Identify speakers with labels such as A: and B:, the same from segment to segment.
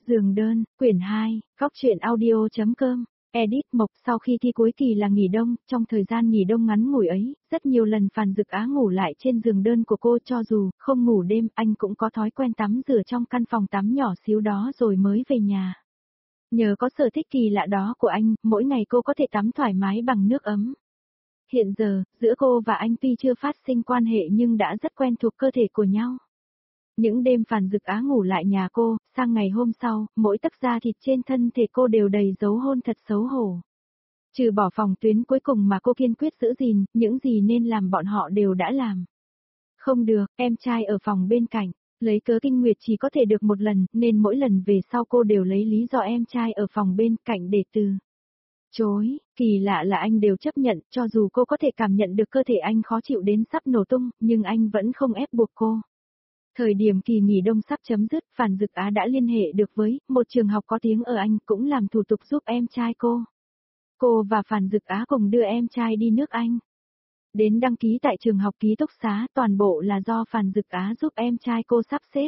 A: Giường đơn, quyển 2, góc truyện audio.com, edit Mộc. Sau khi thi cuối kỳ là nghỉ đông, trong thời gian nghỉ đông ngắn ngủi ấy, rất nhiều lần Phàn Dực Á ngủ lại trên giường đơn của cô, cho dù không ngủ đêm, anh cũng có thói quen tắm rửa trong căn phòng tắm nhỏ xíu đó rồi mới về nhà. Nhờ có sở thích kỳ lạ đó của anh, mỗi ngày cô có thể tắm thoải mái bằng nước ấm. Hiện giờ, giữa cô và anh tuy chưa phát sinh quan hệ nhưng đã rất quen thuộc cơ thể của nhau. Những đêm Phàn Dực Á ngủ lại nhà cô, sang ngày hôm sau, mỗi tấc da thịt trên thân thể cô đều đầy dấu hôn thật xấu hổ. Trừ bỏ phòng tuyến cuối cùng mà cô kiên quyết giữ gìn, những gì nên làm bọn họ đều đã làm. Không được, em trai ở phòng bên cạnh, lấy cớ kinh nguyệt chỉ có thể được một lần, nên mỗi lần về sau cô đều lấy lý do em trai ở phòng bên cạnh để từ chối. Kỳ lạ là anh đều chấp nhận, cho dù cô có thể cảm nhận được cơ thể anh khó chịu đến sắp nổ tung, nhưng anh vẫn không ép buộc cô. Thời điểm kỳ nghỉ đông sắp chấm dứt, Phàn Dực Á đã liên hệ được với một trường học có tiếng ở Anh, cũng làm thủ tục giúp em trai cô. Cô và Phàn Dực Á cùng đưa em trai đi nước Anh. Đến đăng ký tại trường học ký túc xá, toàn bộ là do Phàn Dực Á giúp em trai cô sắp xếp.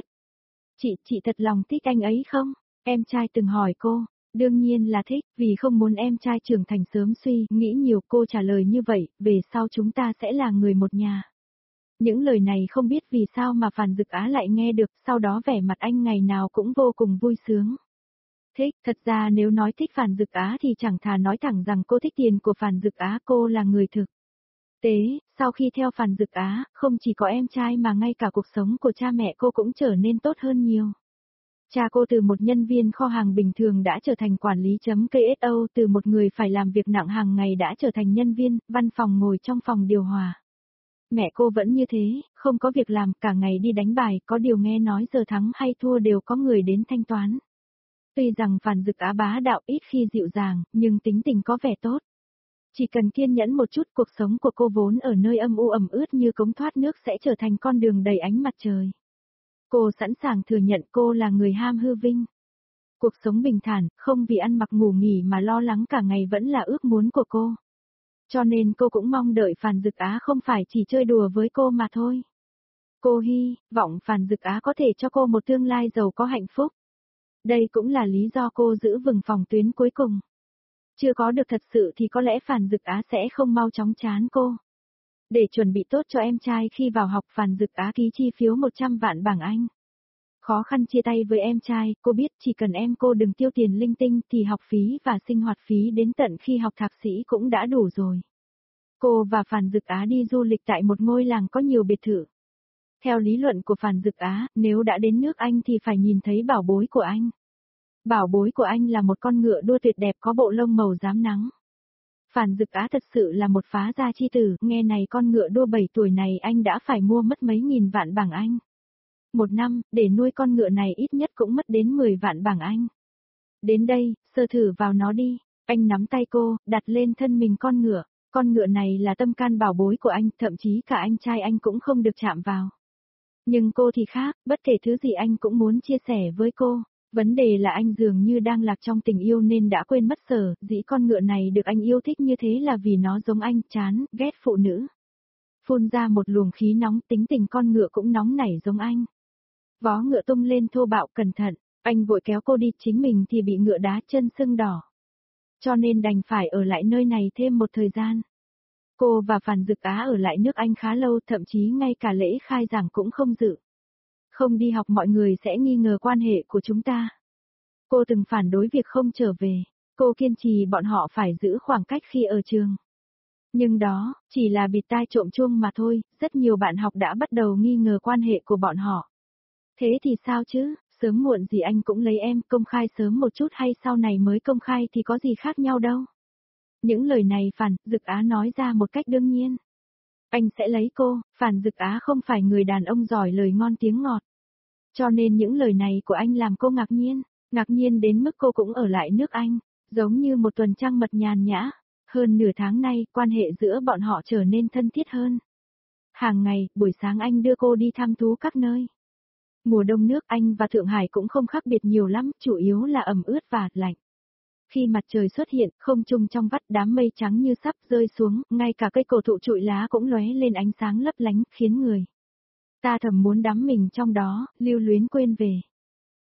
A: Chị thật lòng thích anh ấy không? Em trai từng hỏi cô. Đương nhiên là thích, vì không muốn em trai trưởng thành sớm suy, nghĩ nhiều. Cô trả lời như vậy, về sau chúng ta sẽ là người một nhà. Những lời này không biết vì sao mà Phàn Dực Á lại nghe được, sau đó vẻ mặt anh ngày nào cũng vô cùng vui sướng. Thích, thật ra nếu nói thích Phàn Dực Á thì chẳng thà nói thẳng rằng cô thích tiền của Phàn Dực Á, cô là người thực tế. Sau khi theo Phàn Dực Á, không chỉ có em trai mà ngay cả cuộc sống của cha mẹ cô cũng trở nên tốt hơn nhiều. Cha cô từ một nhân viên kho hàng bình thường đã trở thành quản lý.KSO, từ một người phải làm việc nặng hàng ngày đã trở thành nhân viên văn phòng ngồi trong phòng điều hòa. Mẹ cô vẫn như thế, không có việc làm, cả ngày đi đánh bài, có điều nghe nói giờ thắng hay thua đều có người đến thanh toán. Tuy rằng Phàn Dực Á bá đạo ít khi dịu dàng, nhưng tính tình có vẻ tốt. Chỉ cần kiên nhẫn một chút, cuộc sống của cô vốn ở nơi âm u ẩm ướt như cống thoát nước sẽ trở thành con đường đầy ánh mặt trời. Cô sẵn sàng thừa nhận cô là người ham hư vinh. Cuộc sống bình thản, không vì ăn mặc ngủ nghỉ mà lo lắng cả ngày vẫn là ước muốn của cô. Cho nên cô cũng mong đợi Phàn Dực Á không phải chỉ chơi đùa với cô mà thôi. Cô hy vọng Phàn Dực Á có thể cho cô một tương lai giàu có hạnh phúc. Đây cũng là lý do cô giữ vững phòng tuyến cuối cùng. Chưa có được thật sự thì có lẽ Phàn Dực Á sẽ không mau chóng chán cô. Để chuẩn bị tốt cho em trai khi vào học, Phàn Dực Á ký chi phiếu 100 vạn bảng Anh. Khó khăn chia tay với em trai, cô biết chỉ cần em cô đừng tiêu tiền linh tinh thì học phí và sinh hoạt phí đến tận khi học thạc sĩ cũng đã đủ rồi. Cô và Phàn Dực Á đi du lịch tại một ngôi làng có nhiều biệt thự. Theo lý luận của Phàn Dực Á, nếu đã đến nước Anh thì phải nhìn thấy bảo bối của anh. Bảo bối của anh là một con ngựa đua tuyệt đẹp có bộ lông màu rám nắng. Phàn Dực Á thật sự là một phá gia chi tử, nghe này con ngựa đua 7 tuổi này anh đã phải mua mất mấy nghìn vạn bảng Anh. Một năm, để nuôi con ngựa này ít nhất cũng mất đến 10 vạn bảng Anh. Đến đây, sơ thử vào nó đi. Anh nắm tay cô, đặt lên thân mình con ngựa. Con ngựa này là tâm can bảo bối của anh, thậm chí cả anh trai anh cũng không được chạm vào. Nhưng cô thì khác, bất kể thứ gì anh cũng muốn chia sẻ với cô. Vấn đề là anh dường như đang lạc trong tình yêu nên đã quên mất dĩ con ngựa này được anh yêu thích như thế là vì nó giống anh, chán, ghét phụ nữ. Phun ra một luồng khí nóng, tính tình con ngựa cũng nóng nảy giống anh. Vó ngựa tung lên thô bạo, cẩn thận, anh vội kéo cô đi, chính mình thì bị ngựa đá chân sưng đỏ. Cho nên đành phải ở lại nơi này thêm một thời gian. Cô và Phàn Dực Á ở lại nước Anh khá lâu, thậm chí ngay cả lễ khai giảng cũng không dự. Không đi học mọi người sẽ nghi ngờ quan hệ của chúng ta. Cô từng phản đối việc không trở về. Cô kiên trì bọn họ phải giữ khoảng cách khi ở trường. Nhưng đó, chỉ là bịt tai trộm chuông mà thôi, rất nhiều bạn học đã bắt đầu nghi ngờ quan hệ của bọn họ. Thế thì sao chứ, sớm muộn gì anh cũng lấy em, công khai sớm một chút hay sau này mới công khai thì có gì khác nhau đâu. Những lời này Phàn Dực Á nói ra một cách đương nhiên. Anh sẽ lấy cô, Phàn Dực Á không phải người đàn ông giỏi lời ngon tiếng ngọt. Cho nên những lời này của anh làm cô ngạc nhiên đến mức cô cũng ở lại nước Anh, giống như một tuần trăng mật nhàn nhã. Hơn nửa tháng nay, quan hệ giữa bọn họ trở nên thân thiết hơn. Hàng ngày, buổi sáng anh đưa cô đi thăm thú các nơi. Mùa đông nước Anh và Thượng Hải cũng không khác biệt nhiều lắm, chủ yếu là ẩm ướt và lạnh. Khi mặt trời xuất hiện, không trung trong vắt đám mây trắng như sắp rơi xuống, ngay cả cây cổ thụ trụi lá cũng lóe lên ánh sáng lấp lánh, khiến người ta thầm muốn đắm mình trong đó, lưu luyến quên về.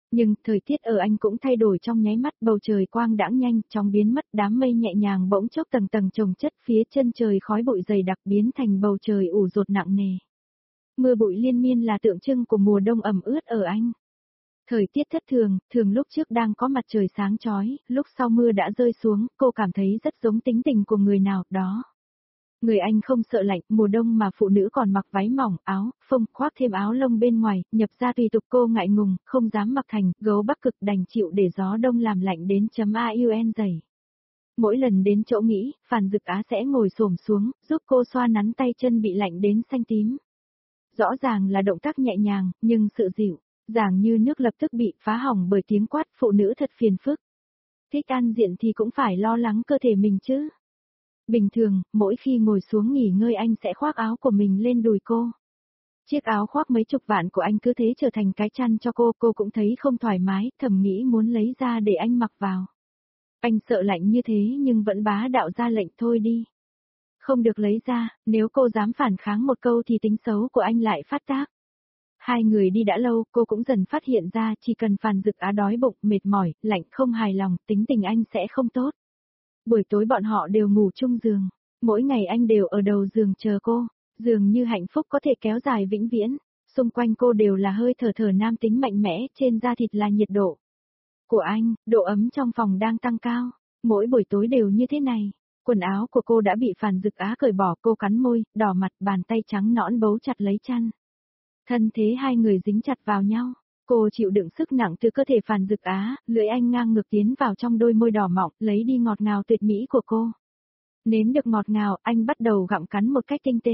A: Nhưng thời tiết ở Anh cũng thay đổi trong nháy mắt, bầu trời quang đãng nhanh chóng biến mất, đám mây nhẹ nhàng bỗng chốc tầng tầng chồng chất, phía chân trời khói bụi dày đặc biến thành bầu trời ủ dột nặng nề. Mưa bụi liên miên là tượng trưng của mùa đông ẩm ướt ở Anh. Thời tiết thất thường, thường lúc trước đang có mặt trời sáng chói, lúc sau mưa đã rơi xuống, cô cảm thấy rất giống tính tình của người nào đó. Người Anh không sợ lạnh, mùa đông mà phụ nữ còn mặc váy mỏng, áo, phông, khoác thêm áo lông bên ngoài, nhập ra tùy tục cô ngại ngùng, không dám mặc thành, gấu Bắc Cực đành chịu để gió đông làm lạnh đến AUN dày. Mỗi lần đến chỗ nghỉ, Phàn Dực Á sẽ ngồi xổm xuống, giúp cô xoa nắn tay chân bị lạnh đến xanh tím. Rõ ràng là động tác nhẹ nhàng, nhưng sự dịu, dàng như nước lập tức bị phá hỏng bởi tiếng quát phụ nữ thật phiền phức. Thích ăn diện thì cũng phải lo lắng cơ thể mình chứ. Bình thường, mỗi khi ngồi xuống nghỉ ngơi anh sẽ khoác áo của mình lên đùi cô. Chiếc áo khoác mấy chục vạn của anh cứ thế trở thành cái chăn cho cô cũng thấy không thoải mái, thầm nghĩ muốn lấy ra để anh mặc vào. Anh sợ lạnh như thế nhưng vẫn bá đạo ra lệnh thôi đi. Không được lấy ra, nếu cô dám phản kháng một câu thì tính xấu của anh lại phát tác. Hai người đi đã lâu, cô cũng dần phát hiện ra chỉ cần Phàn Dực Á đói bụng, mệt mỏi, lạnh không hài lòng, tính tình anh sẽ không tốt. Buổi tối bọn họ đều ngủ chung giường. Mỗi ngày anh đều ở đầu giường chờ cô. Dường như hạnh phúc có thể kéo dài vĩnh viễn. Xung quanh cô đều là hơi thở nam tính mạnh mẽ, trên da thịt là nhiệt độ của anh, độ ấm trong phòng đang tăng cao. Mỗi buổi tối đều như thế này. Quần áo của cô đã bị Phàn Dực Á cởi bỏ, cô cắn môi, đỏ mặt, bàn tay trắng nõn bấu chặt lấy chăn. Thân thế hai người dính chặt vào nhau. Cô chịu đựng sức nặng từ cơ thể Phàn Dực Á, lưỡi anh ngang ngược tiến vào trong đôi môi đỏ mọng, lấy đi ngọt ngào tuyệt mỹ của cô. Nếm được ngọt ngào, anh bắt đầu gặm cắn một cách tinh tế.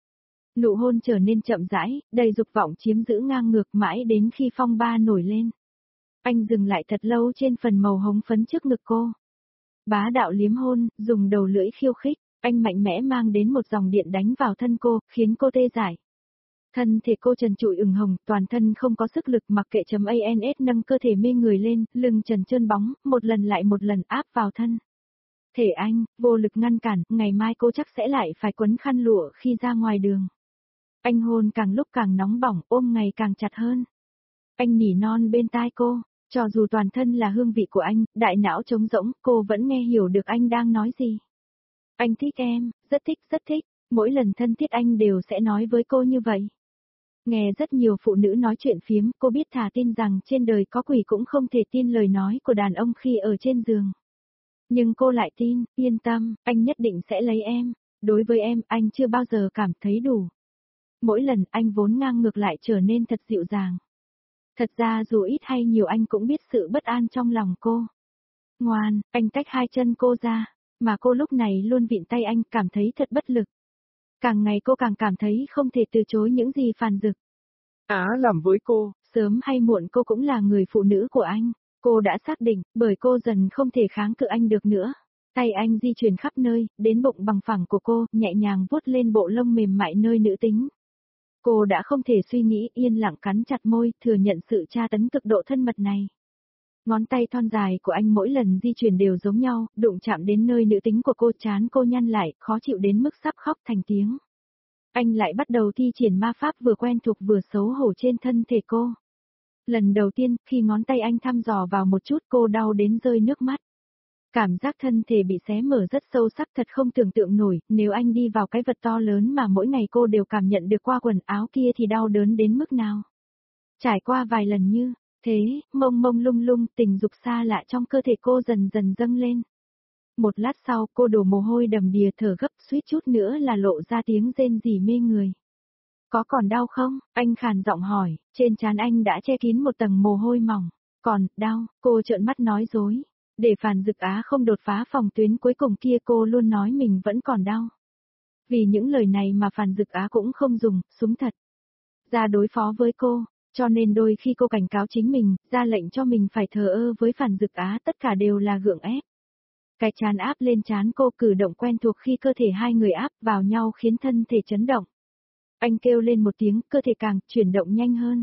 A: Nụ hôn trở nên chậm rãi, đầy dục vọng chiếm giữ ngang ngược mãi đến khi phong ba nổi lên. Anh dừng lại thật lâu trên phần màu hồng phấn trước ngực cô. Bá đạo liếm hôn, dùng đầu lưỡi khiêu khích, anh mạnh mẽ mang đến một dòng điện đánh vào thân cô, khiến cô tê dại. Thân thể cô trần trụi ửng hồng, toàn thân không có sức lực mặc kệ ANS nâng cơ thể mê người lên, lưng trần trơn bóng, một lần lại một lần áp vào thân. Thể anh, vô lực ngăn cản, ngày mai cô chắc sẽ lại phải quấn khăn lụa khi ra ngoài đường. Anh hôn càng lúc càng nóng bỏng, ôm ngày càng chặt hơn. Anh nỉ non bên tai cô, cho dù toàn thân là hương vị của anh, đại não trống rỗng, cô vẫn nghe hiểu được anh đang nói gì. Anh thích em, rất thích, mỗi lần thân thiết anh đều sẽ nói với cô như vậy. Nghe rất nhiều phụ nữ nói chuyện phiếm, cô biết thà tin rằng trên đời có quỷ cũng không thể tin lời nói của đàn ông khi ở trên giường. Nhưng cô lại tin, yên tâm, anh nhất định sẽ lấy em. Đối với em, anh chưa bao giờ cảm thấy đủ. Mỗi lần anh vốn ngang ngược lại trở nên thật dịu dàng. Thật ra dù ít hay nhiều anh cũng biết sự bất an trong lòng cô. Ngoan, anh tách hai chân cô ra, mà cô lúc này luôn vịn tay anh, cảm thấy thật bất lực. Càng ngày cô càng cảm thấy không thể từ chối những gì Phàn Dực Á làm với cô, sớm hay muộn cô cũng là người phụ nữ của anh. Cô đã xác định, bởi cô dần không thể kháng cự anh được nữa. Tay anh di chuyển khắp nơi, đến bụng bằng phẳng của cô, nhẹ nhàng vuốt lên bộ lông mềm mại nơi nữ tính. Cô đã không thể suy nghĩ, yên lặng cắn chặt môi, thừa nhận sự tra tấn cực độ thân mật này. Ngón tay thon dài của anh mỗi lần di chuyển đều giống nhau, đụng chạm đến nơi nữ tính của cô, trán cô nhăn lại, khó chịu đến mức sắp khóc thành tiếng. Anh lại bắt đầu thi triển ma pháp vừa quen thuộc vừa xấu hổ trên thân thể cô. Lần đầu tiên, khi ngón tay anh thăm dò vào một chút cô đau đến rơi nước mắt. Cảm giác thân thể bị xé mở rất sâu sắc thật không tưởng tượng nổi, nếu anh đi vào cái vật to lớn mà mỗi ngày cô đều cảm nhận được qua quần áo kia thì đau đớn đến mức nào. Trải qua vài lần như thế, mông mông lung lung, tình dục xa lạ trong cơ thể cô dần dần dâng lên. Một lát sau cô đổ mồ hôi đầm đìa thở gấp suýt chút nữa là lộ ra tiếng rên rỉ mê người. Có còn đau không? Anh khàn giọng hỏi, trên trán anh đã che kín một tầng mồ hôi mỏng. Còn, đau, cô trợn mắt nói dối. Để Phàn Dực Á không đột phá phòng tuyến cuối cùng kia cô luôn nói mình vẫn còn đau. Vì những lời này mà Phàn Dực Á cũng không dùng súng thật ra đối phó với cô, cho nên đôi khi cô cảnh cáo chính mình, ra lệnh cho mình phải thờ ơ với Phàn Dực Á, tất cả đều là gượng ép. Cái trán áp lên trán cô, cử động quen thuộc khi cơ thể hai người áp vào nhau khiến thân thể chấn động. Anh kêu lên một tiếng, cơ thể càng chuyển động nhanh hơn.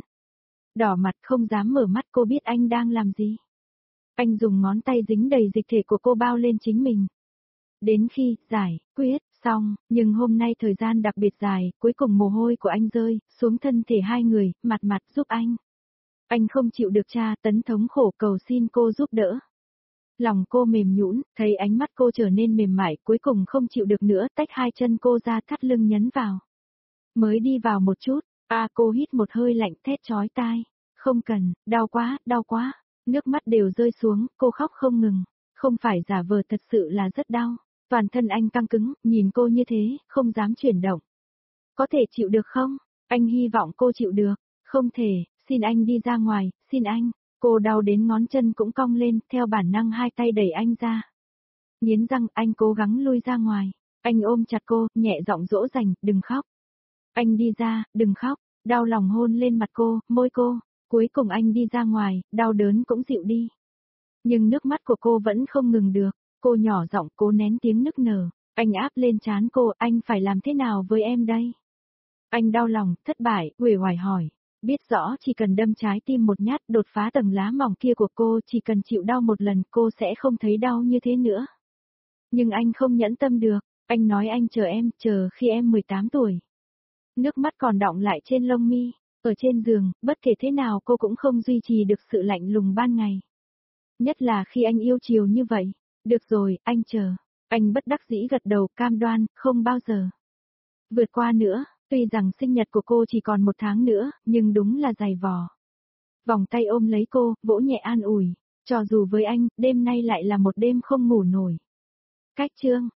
A: Đỏ mặt không dám mở mắt, cô biết anh đang làm gì. Anh dùng ngón tay dính đầy dịch thể của cô bao lên chính mình. Đến khi giải quyết xong, nhưng hôm nay thời gian đặc biệt dài, cuối cùng mồ hôi của anh rơi xuống thân thể hai người, mặt mặt giúp anh. Anh không chịu được tra tấn thống khổ cầu xin cô giúp đỡ. Lòng cô mềm nhũn, thấy ánh mắt cô trở nên mềm mại, cuối cùng không chịu được nữa, tách hai chân cô ra thắt lưng nhấn vào. Mới đi vào một chút, cô hít một hơi lạnh thét chói tai. Không cần, đau quá, đau quá. Nước mắt đều rơi xuống, cô khóc không ngừng. Không phải giả vờ, thật sự là rất đau. Toàn thân anh căng cứng, nhìn cô như thế, không dám chuyển động. Có thể chịu được không? Anh hy vọng cô chịu được. Không thể, xin anh đi ra ngoài, xin anh. Cô đau đến ngón chân cũng cong lên, theo bản năng hai tay đẩy anh ra. Nghiến răng, anh cố gắng lui ra ngoài. Anh ôm chặt cô, nhẹ giọng dỗ dành, đừng khóc. Anh đi ra, đừng khóc. Đau lòng hôn lên mặt cô, môi cô. Cuối cùng anh đi ra ngoài, đau đớn cũng dịu đi. Nhưng nước mắt của cô vẫn không ngừng được. Cô nhỏ giọng cố nén tiếng nức nở. Anh áp lên trán cô, anh phải làm thế nào với em đây? Anh đau lòng, thất bại, uể oải hỏi. Biết rõ chỉ cần đâm trái tim một nhát đột phá tầng lá mỏng kia của cô, chỉ cần chịu đau một lần cô sẽ không thấy đau như thế nữa. Nhưng anh không nhẫn tâm được, anh nói anh chờ em, chờ khi em 18 tuổi. Nước mắt còn đọng lại trên lông mi, ở trên giường, bất kể thế nào cô cũng không duy trì được sự lạnh lùng ban ngày. Nhất là khi anh yêu chiều như vậy. Được rồi, anh chờ. Anh bất đắc dĩ gật đầu, cam đoan, không bao giờ vượt qua nữa. Tuy rằng sinh nhật của cô chỉ còn 1 tháng nữa, nhưng đúng là dày vò. Vòng tay ôm lấy cô, vỗ nhẹ an ủi. Cho dù với anh, đêm nay lại là một đêm không ngủ nổi. Cách chương